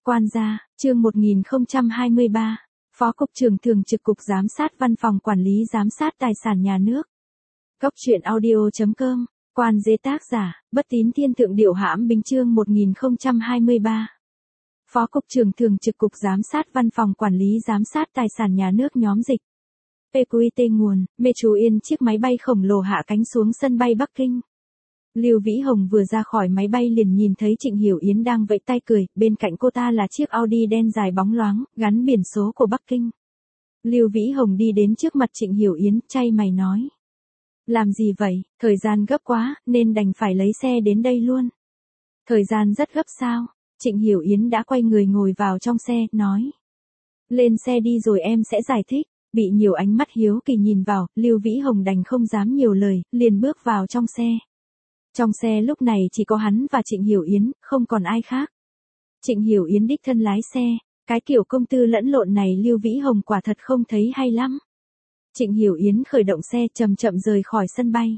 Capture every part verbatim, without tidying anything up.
Quan gia, chương một nghìn không trăm hai mươi ba, Phó Cục trưởng Thường trực Cục Giám sát Văn phòng Quản lý Giám sát Tài sản Nhà nước. Góc truyện audio chấm com, Quan Dế tác giả, Bất Tín Thiên Thượng Điệu Hãm Bính chương một nghìn không trăm hai mươi ba. Phó Cục trưởng Thường trực Cục Giám sát Văn phòng Quản lý Giám sát Tài sản Nhà nước nhóm dịch. pê quy tê nguồn, Metro Yên chiếc máy bay khổng lồ hạ cánh xuống sân bay Bắc Kinh. Lưu Vĩ Hồng vừa ra khỏi máy bay liền nhìn thấy Trịnh Hiểu Yến đang vẫy tay cười, bên cạnh cô ta là chiếc Audi đen dài bóng loáng, gắn biển số của Bắc Kinh. Lưu Vĩ Hồng đi đến trước mặt Trịnh Hiểu Yến, chay mày nói. Làm gì vậy, thời gian gấp quá, nên đành phải lấy xe đến đây luôn. Thời gian rất gấp sao? Trịnh Hiểu Yến đã quay người ngồi vào trong xe, nói. Lên xe đi rồi em sẽ giải thích. Bị nhiều ánh mắt hiếu kỳ nhìn vào, Lưu Vĩ Hồng đành không dám nhiều lời, liền bước vào trong xe. Trong xe lúc này chỉ có hắn và Trịnh Hiểu Yến, không còn ai khác. Trịnh Hiểu Yến đích thân lái xe, cái kiểu công tư lẫn lộn này Lưu Vĩ Hồng quả thật không thấy hay lắm. Trịnh Hiểu Yến khởi động xe chậm chậm rời khỏi sân bay.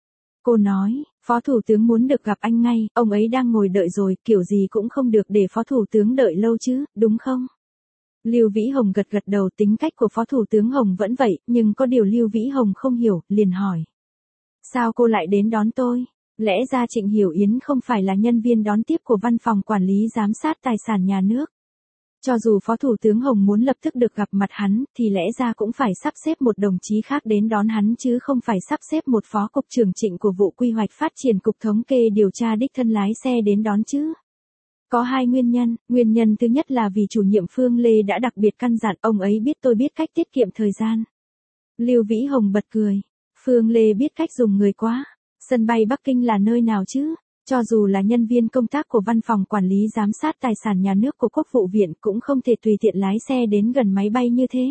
Cô nói, Phó Thủ tướng muốn được gặp anh ngay, ông ấy đang ngồi đợi rồi, kiểu gì cũng không được để Phó Thủ tướng đợi lâu chứ, đúng không? Lưu Vĩ Hồng gật gật đầu, tính cách của Phó Thủ tướng Hồng vẫn vậy, nhưng có điều Lưu Vĩ Hồng không hiểu, liền hỏi. Sao cô lại đến đón tôi? Lẽ ra Trịnh Hiểu Yến không phải là nhân viên đón tiếp của Văn phòng Quản lý Giám sát Tài sản Nhà nước. Cho dù Phó Thủ tướng Hồng muốn lập tức được gặp mặt hắn, thì lẽ ra cũng phải sắp xếp một đồng chí khác đến đón hắn chứ không phải sắp xếp một Phó Cục trưởng Trịnh của vụ quy hoạch phát triển Cục Thống kê điều tra đích thân lái xe đến đón chứ. Có hai nguyên nhân, nguyên nhân thứ nhất là vì chủ nhiệm Phương Lê đã đặc biệt căn dặn ông ấy biết tôi biết cách tiết kiệm thời gian. Lưu Vĩ Hồng bật cười. Phương Lê biết cách dùng người quá. Sân bay Bắc Kinh là nơi nào chứ? Cho dù là nhân viên công tác của Văn phòng Quản lý Giám sát Tài sản Nhà nước của Quốc vụ viện cũng không thể tùy tiện lái xe đến gần máy bay như thế.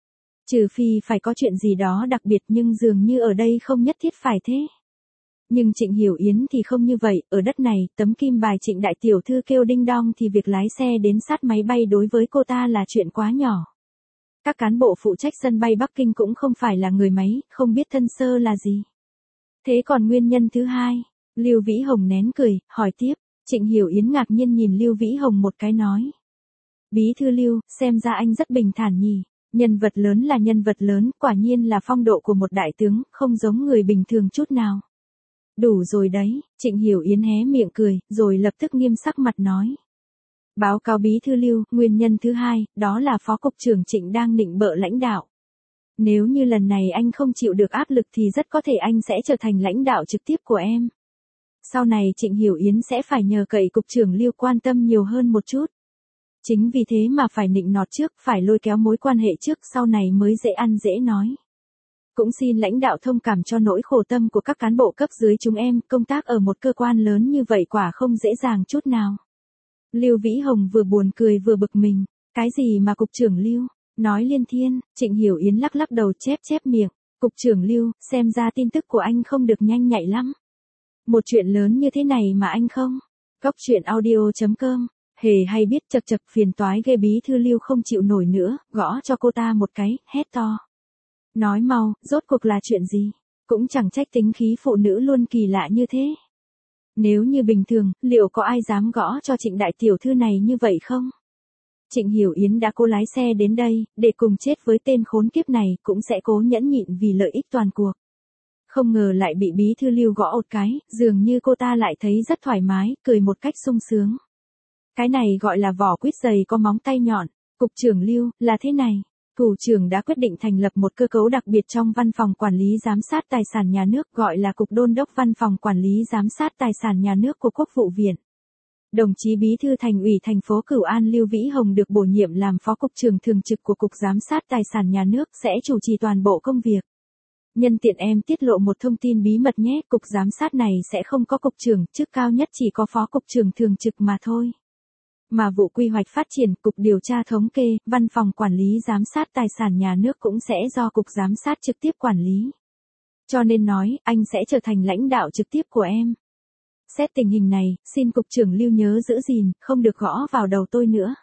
Trừ phi phải có chuyện gì đó đặc biệt nhưng dường như ở đây không nhất thiết phải thế. Nhưng Trịnh Hiểu Yến thì không như vậy, ở đất này, tấm kim bài Trịnh đại tiểu thư kêu đinh đong thì việc lái xe đến sát máy bay đối với cô ta là chuyện quá nhỏ. Các cán bộ phụ trách sân bay Bắc Kinh cũng không phải là người máy, không biết thân sơ là gì. Thế còn nguyên nhân thứ hai, Lưu Vĩ Hồng nén cười, hỏi tiếp, Trịnh Hiểu Yến ngạc nhiên nhìn Lưu Vĩ Hồng một cái nói. Bí thư Lưu, xem ra anh rất bình thản nhỉ, nhân vật lớn là nhân vật lớn, quả nhiên là phong độ của một đại tướng, không giống người bình thường chút nào. Đủ rồi đấy, Trịnh Hiểu Yến hé miệng cười, rồi lập tức nghiêm sắc mặt nói. Báo cáo Bí thư Lưu, nguyên nhân thứ hai, đó là Phó Cục trưởng Trịnh đang nịnh bợ lãnh đạo. Nếu như lần này anh không chịu được áp lực thì rất có thể anh sẽ trở thành lãnh đạo trực tiếp của em. Sau này Trịnh Hiểu Yến sẽ phải nhờ cậy Cục trưởng Lưu quan tâm nhiều hơn một chút. Chính vì thế mà phải nịnh nọt trước, phải lôi kéo mối quan hệ trước, sau này mới dễ ăn dễ nói. Cũng xin lãnh đạo thông cảm cho nỗi khổ tâm của các cán bộ cấp dưới chúng em, công tác ở một cơ quan lớn như vậy quả không dễ dàng chút nào. Lưu Vĩ Hồng vừa buồn cười vừa bực mình, cái gì mà Cục trưởng Lưu? Nói liên thiên, Trịnh Hiểu Yến lắc lắc đầu chép chép miệng, Cục trưởng Lưu, xem ra tin tức của anh không được nhanh nhạy lắm. Một chuyện lớn như thế này mà anh không. Góc truyện audio chấm com, hề hay biết chật chật phiền toái ghê. Bí thư Lưu không chịu nổi nữa, gõ cho cô ta một cái, hét to. Nói mau, rốt cuộc là chuyện gì? Cũng chẳng trách tính khí phụ nữ luôn kỳ lạ như thế. Nếu như bình thường, liệu có ai dám gõ cho Trịnh đại tiểu thư này như vậy không? Trịnh Hiểu Yến đã cố lái xe đến đây, để cùng chết với tên khốn kiếp này, cũng sẽ cố nhẫn nhịn vì lợi ích toàn cuộc. Không ngờ lại bị Bí thư Lưu gõ một cái, dường như cô ta lại thấy rất thoải mái, cười một cách sung sướng. Cái này gọi là vỏ quýt dày có móng tay nhọn. Cục trưởng Lưu, là thế này. Thủ trưởng đã quyết định thành lập một cơ cấu đặc biệt trong Văn phòng Quản lý Giám sát Tài sản Nhà nước, gọi là Cục Đôn đốc Văn phòng Quản lý Giám sát Tài sản Nhà nước của Quốc vụ viện. Đồng chí Bí thư Thành ủy thành phố Cửu An Lưu Vĩ Hồng được bổ nhiệm làm Phó Cục trưởng Thường trực của Cục Giám sát Tài sản Nhà nước, sẽ chủ trì toàn bộ công việc. Nhân tiện em tiết lộ một thông tin bí mật nhé, Cục Giám sát này sẽ không có Cục trưởng, chức cao nhất chỉ có Phó Cục trưởng Thường trực mà thôi. Mà vụ quy hoạch phát triển, Cục Điều tra Thống kê, Văn phòng Quản lý Giám sát Tài sản Nhà nước cũng sẽ do Cục Giám sát trực tiếp quản lý. Cho nên nói, anh sẽ trở thành lãnh đạo trực tiếp của em. Xét tình hình này, xin Cục trưởng Lưu nhớ giữ gìn, không được gõ vào đầu tôi nữa.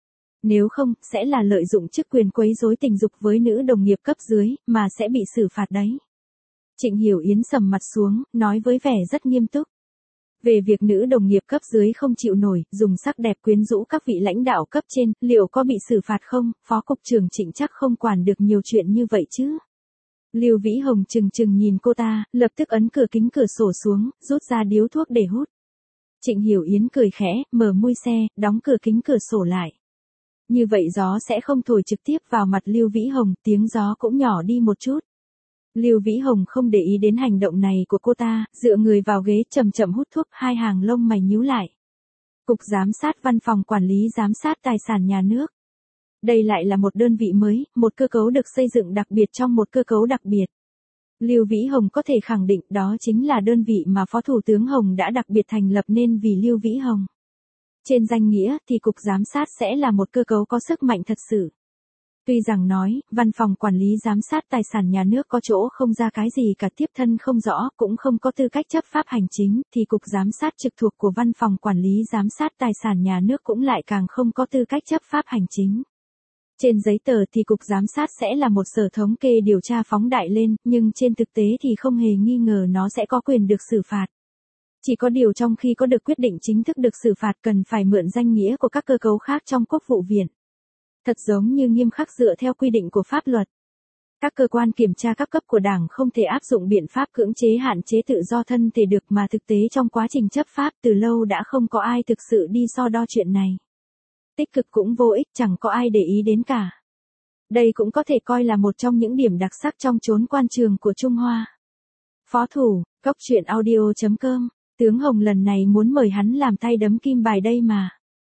Nếu không, sẽ là lợi dụng chức quyền quấy rối tình dục với nữ đồng nghiệp cấp dưới, mà sẽ bị xử phạt đấy. Trịnh Hiểu Yến sầm mặt xuống, nói với vẻ rất nghiêm túc. Về việc nữ đồng nghiệp cấp dưới không chịu nổi, dùng sắc đẹp quyến rũ các vị lãnh đạo cấp trên, liệu có bị xử phạt không? Phó cục trưởng Trịnh chắc không quản được nhiều chuyện như vậy chứ. Lưu Vĩ Hồng chừng chừng nhìn cô ta, lập tức ấn cửa kính cửa sổ xuống, rút ra điếu thuốc để hút. Trịnh Hiểu Yến cười khẽ, mở mui xe, đóng cửa kính cửa sổ lại. Như vậy gió sẽ không thổi trực tiếp vào mặt Lưu Vĩ Hồng, tiếng gió cũng nhỏ đi một chút. Lưu Vĩ Hồng không để ý đến hành động này của cô ta, dựa người vào ghế chậm chậm hút thuốc, hai hàng lông mày nhíu lại. Cục Giám sát Văn phòng Quản lý Giám sát Tài sản Nhà nước. Đây lại là một đơn vị mới, một cơ cấu được xây dựng đặc biệt trong một cơ cấu đặc biệt. Lưu Vĩ Hồng có thể khẳng định đó chính là đơn vị mà Phó Thủ tướng Hồng đã đặc biệt thành lập nên vì Lưu Vĩ Hồng. Trên danh nghĩa thì Cục Giám sát sẽ là một cơ cấu có sức mạnh thật sự. Tuy rằng nói, Văn phòng Quản lý Giám sát Tài sản Nhà nước có chỗ không ra cái gì cả, tiếp thân không rõ, cũng không có tư cách chấp pháp hành chính, thì Cục Giám sát trực thuộc của Văn phòng Quản lý Giám sát Tài sản Nhà nước cũng lại càng không có tư cách chấp pháp hành chính. Trên giấy tờ thì Cục Giám sát sẽ là một sở thống kê điều tra phóng đại lên, nhưng trên thực tế thì không hề nghi ngờ nó sẽ có quyền được xử phạt. Chỉ có điều trong khi có được quyết định chính thức được xử phạt cần phải mượn danh nghĩa của các cơ cấu khác trong Quốc vụ viện. Thật giống như nghiêm khắc dựa theo quy định của pháp luật. Các cơ quan kiểm tra các cấp của Đảng không thể áp dụng biện pháp cưỡng chế hạn chế tự do thân thể được, mà thực tế trong quá trình chấp pháp từ lâu đã không có ai thực sự đi so đo chuyện này. Tích cực cũng vô ích, chẳng có ai để ý đến cả. Đây cũng có thể coi là một trong những điểm đặc sắc trong chốn quan trường của Trung Hoa. Phó thủ, Cốc Truyện Audio chấm com, tướng Hồng lần này muốn mời hắn làm tay đấm kim bài đây mà.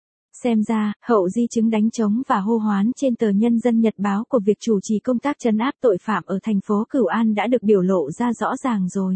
Xem ra, hậu di chứng đánh trống và hô hoán trên tờ Nhân dân Nhật báo của việc chủ trì công tác trấn áp tội phạm ở thành phố Cửu An đã được biểu lộ ra rõ ràng rồi.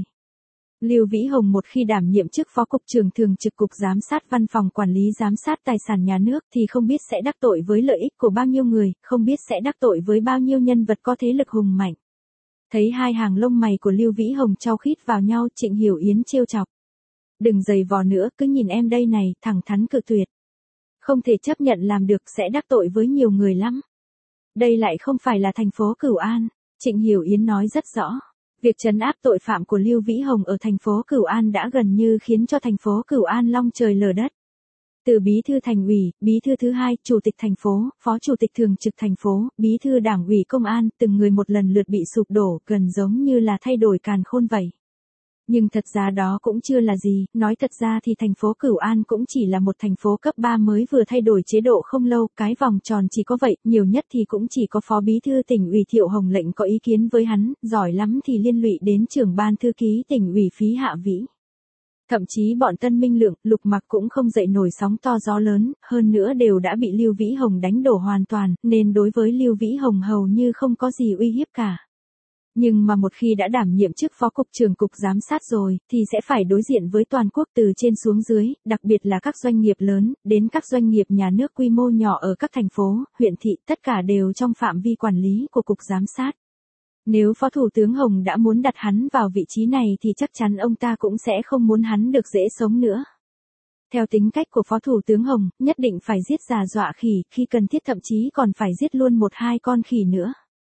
Lưu Vĩ Hồng một khi đảm nhiệm chức Phó Cục trưởng Thường trực Cục Giám sát Văn phòng Quản lý Giám sát Tài sản Nhà nước thì không biết sẽ đắc tội với lợi ích của bao nhiêu người, không biết sẽ đắc tội với bao nhiêu nhân vật có thế lực hùng mạnh. Thấy hai hàng lông mày của Lưu Vĩ Hồng chau khít vào nhau, Trịnh Hiểu Yến trêu chọc. Đừng giày vò nữa, cứ nhìn em đây này, thẳng thắn cự tuyệt. Không thể chấp nhận làm được, sẽ đắc tội với nhiều người lắm. Đây lại không phải là thành phố Cửu An, Trịnh Hiểu Yến nói rất rõ. Việc trấn áp tội phạm của Lưu Vĩ Hồng ở thành phố Cửu An đã gần như khiến cho thành phố Cửu An long trời lở đất. Từ bí thư thành ủy, bí thư thứ hai, chủ tịch thành phố, phó chủ tịch thường trực thành phố, bí thư đảng ủy công an, từng người một lần lượt bị sụp đổ, gần giống như là thay đổi càn khôn vậy. Nhưng thật ra đó cũng chưa là gì, nói thật ra thì thành phố Cửu An cũng chỉ là một thành phố cấp ba mới vừa thay đổi chế độ không lâu, cái vòng tròn chỉ có vậy, nhiều nhất thì cũng chỉ có phó bí thư tỉnh ủy Thiệu Hồng Lệnh có ý kiến với hắn, giỏi lắm thì liên lụy đến trưởng ban thư ký tỉnh ủy Phí Hạ Vĩ. Thậm chí bọn Tân Minh Lượng, Lục Mặc cũng không dậy nổi sóng to gió lớn, hơn nữa đều đã bị Lưu Vĩ Hồng đánh đổ hoàn toàn, nên đối với Lưu Vĩ Hồng hầu như không có gì uy hiếp cả. Nhưng mà một khi đã đảm nhiệm chức Phó Cục trưởng Cục Giám sát rồi, thì sẽ phải đối diện với toàn quốc từ trên xuống dưới, đặc biệt là các doanh nghiệp lớn, đến các doanh nghiệp nhà nước quy mô nhỏ ở các thành phố, huyện thị, tất cả đều trong phạm vi quản lý của Cục Giám sát. Nếu Phó Thủ tướng Hồng đã muốn đặt hắn vào vị trí này thì chắc chắn ông ta cũng sẽ không muốn hắn được dễ sống nữa. Theo tính cách của Phó Thủ tướng Hồng, nhất định phải giết già dọa khỉ, khi cần thiết thậm chí còn phải giết luôn một hai con khỉ nữa.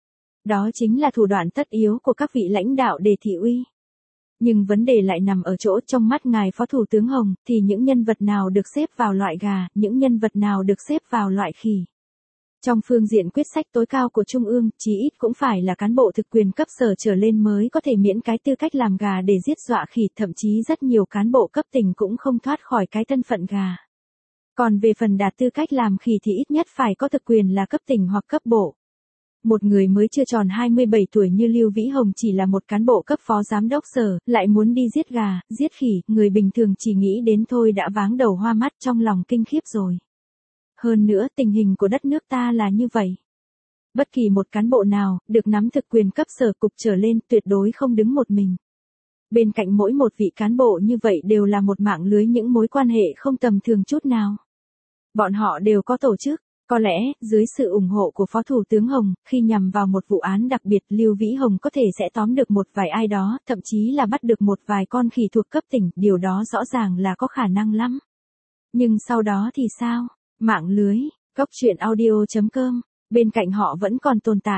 Đó chính là thủ đoạn tất yếu của các vị lãnh đạo để thị uy. Nhưng vấn đề lại nằm ở chỗ trong mắt ngài Phó Thủ tướng Hồng, thì những nhân vật nào được xếp vào loại gà, những nhân vật nào được xếp vào loại khỉ. Trong phương diện quyết sách tối cao của Trung ương, chí ít cũng phải là cán bộ thực quyền cấp sở trở lên mới có thể miễn cái tư cách làm gà để giết dọa khỉ, thậm chí rất nhiều cán bộ cấp tỉnh cũng không thoát khỏi cái thân phận gà. Còn về phần đạt tư cách làm khỉ thì ít nhất phải có thực quyền là cấp tỉnh hoặc cấp bộ. Một người mới chưa tròn hai mươi bảy tuổi như Lưu Vĩ Hồng chỉ là một cán bộ cấp phó giám đốc sở, lại muốn đi giết gà, giết khỉ, người bình thường chỉ nghĩ đến thôi đã váng đầu hoa mắt, trong lòng kinh khiếp rồi. Hơn nữa tình hình của đất nước ta là như vậy. Bất kỳ một cán bộ nào, được nắm thực quyền cấp sở cục trở lên, tuyệt đối không đứng một mình. Bên cạnh mỗi một vị cán bộ như vậy đều là một mạng lưới những mối quan hệ không tầm thường chút nào. Bọn họ đều có tổ chức. Có lẽ, dưới sự ủng hộ của Phó Thủ tướng Hồng, khi nhằm vào một vụ án đặc biệt, Lưu Vĩ Hồng có thể sẽ tóm được một vài ai đó, thậm chí là bắt được một vài con khỉ thuộc cấp tỉnh, điều đó rõ ràng là có khả năng lắm. Nhưng sau đó thì sao? Mạng lưới, Cốc Truyện Audio chấm com, bên cạnh họ vẫn còn tồn tại.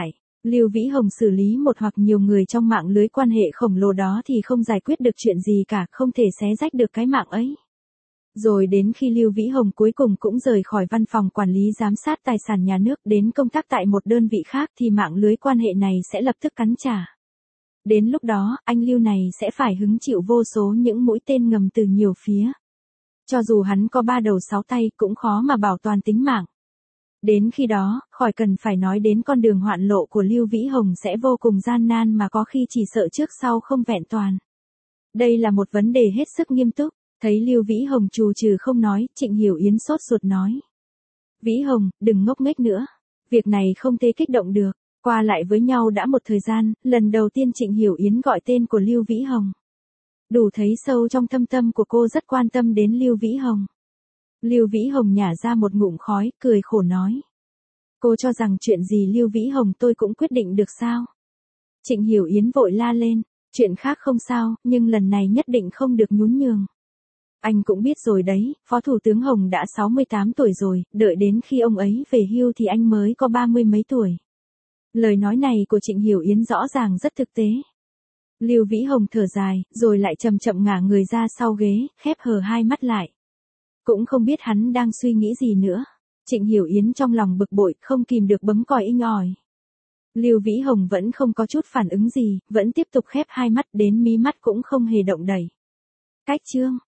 Lưu Vĩ Hồng xử lý một hoặc nhiều người trong mạng lưới quan hệ khổng lồ đó thì không giải quyết được chuyện gì cả, không thể xé rách được cái mạng ấy. Rồi đến khi Lưu Vĩ Hồng cuối cùng cũng rời khỏi văn phòng quản lý giám sát tài sản nhà nước đến công tác tại một đơn vị khác thì mạng lưới quan hệ này sẽ lập tức cắn trả. Đến lúc đó, anh Lưu này sẽ phải hứng chịu vô số những mũi tên ngầm từ nhiều phía. Cho dù hắn có ba đầu sáu tay cũng khó mà bảo toàn tính mạng. Đến khi đó, khỏi cần phải nói đến con đường hoạn lộ của Lưu Vĩ Hồng sẽ vô cùng gian nan mà có khi chỉ sợ trước sau không vẹn toàn. Đây là một vấn đề hết sức nghiêm túc. Thấy Lưu Vĩ Hồng trù trừ không nói, Trịnh Hiểu Yến sốt ruột nói. Vĩ Hồng, đừng ngốc nghếch nữa. Việc này không thể kích động được. Qua lại với nhau đã một thời gian, lần đầu tiên Trịnh Hiểu Yến gọi tên của Lưu Vĩ Hồng. Đủ thấy sâu trong thâm tâm của cô rất quan tâm đến Lưu Vĩ Hồng. Lưu Vĩ Hồng nhả ra một ngụm khói, cười khổ nói. Cô cho rằng chuyện gì Lưu Vĩ Hồng tôi cũng quyết định được sao? Trịnh Hiểu Yến vội la lên. Chuyện khác không sao, nhưng lần này nhất định không được nhún nhường. Anh cũng biết rồi đấy, Phó Thủ tướng Hồng đã sáu mươi tám tuổi rồi, đợi đến khi ông ấy về hưu thì anh mới có ba mươi mấy tuổi. Lời nói này của Trịnh Hiểu Yến rõ ràng rất thực tế. Lưu Vĩ Hồng thở dài, rồi lại chậm chậm ngả người ra sau ghế, khép hờ hai mắt lại. Cũng không biết hắn đang suy nghĩ gì nữa. Trịnh Hiểu Yến trong lòng bực bội, không kìm được bấm còi inh ỏi. Lưu Vĩ Hồng vẫn không có chút phản ứng gì, vẫn tiếp tục khép hai mắt đến mí mắt cũng không hề động đẩy. Cách chương